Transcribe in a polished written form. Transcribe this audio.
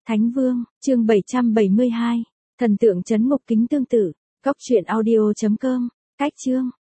Thánh Vương, chương 772. Thần tượng trấn ngục kính tương tự. Cóc truyện audio.com. Cách chương.